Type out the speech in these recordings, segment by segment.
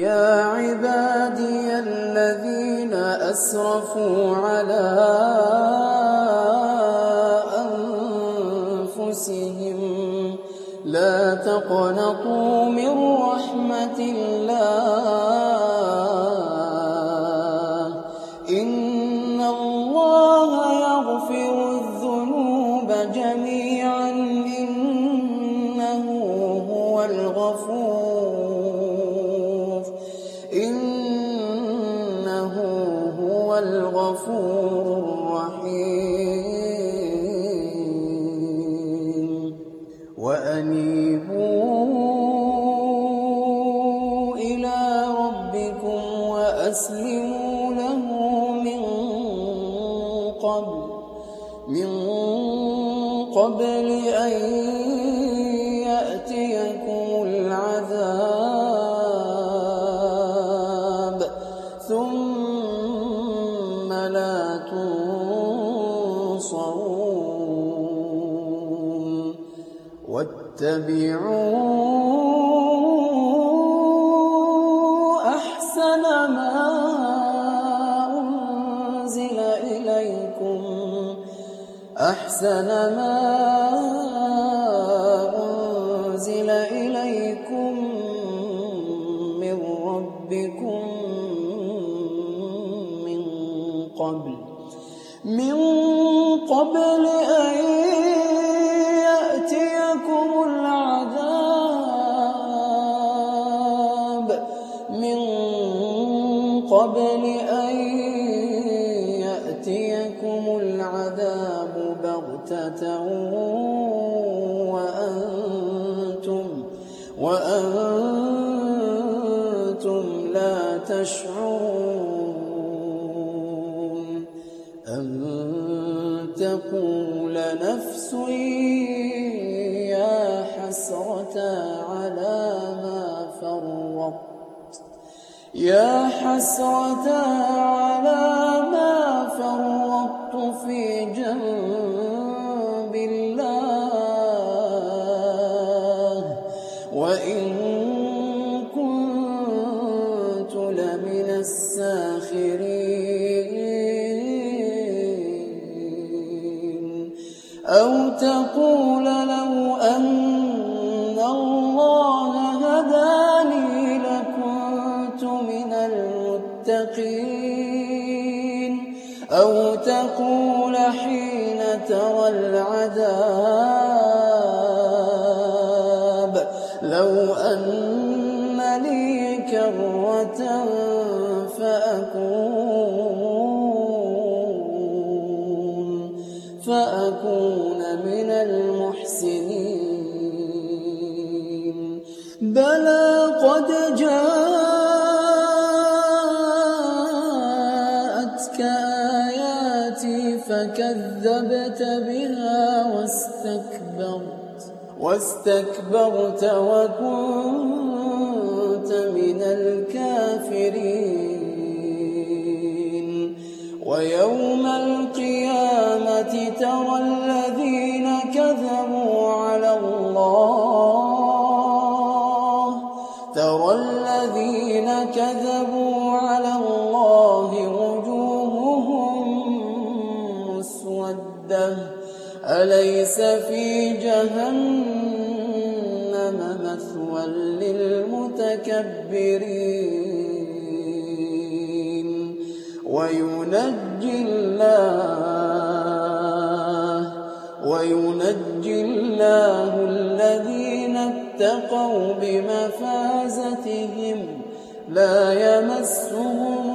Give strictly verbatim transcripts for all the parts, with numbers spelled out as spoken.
يا عبادي الذين أسرفوا على أنفسهم لا تقنطوا من رحمة الله إن الله يغفر الذنوب جميعا إنه هو الغفور إنه هو الغفور الرحيم وأنيبوا إلى ربكم وأسلموا له من قبل من قبل أن يأتيكم العذاب ثم لا تنصرون واتبعوا أحسن ما أنزل إليكم أحسن ما أنزل إليكم من ربكم من قبل من قبل أن يأتيكم العذاب من قبل أن يأتيكم العذاب بغتة وأنتم وأنتم لا تشعرون أن تقول نفس يا حسرة على ما فرطت يا حسرة على ما فرطت في جنب الله وإن كنت لمن الساخرين أو تقول لو أن الله هداني لكنت من المتقين أو تقول حين ترى العذاب لو أن لي كرة فأكون فأكون من المحسنين بلى قد جاءتك آياتي فكذبت بها واستكبرت واستكبرت وكنت من الكافرين ويوم القيامة ترى الذين كذبوا على الله ترى الذين كذبوا على الله وجوههم مسودة أليس في جهنم مثوى للمتكبرين وينجي الله وينجي الله الذين اتقوا بمفازتهم لا يمسهم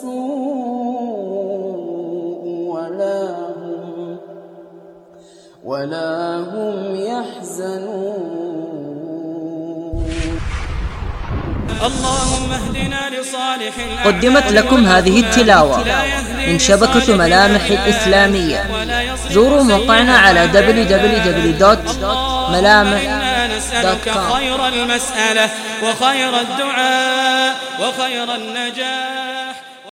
السوء ولا هم ولا هم يحزنون. اللهم اهدنا لصالح الأعمال. قدمت لكم هذه التلاوة من شبكة ملامح الإسلامية. زوروا موقعنا على دبليو دبليو دبليو دوت ملامح دوت كوم. خير المسألة وخير الدعاء وخير النجاة.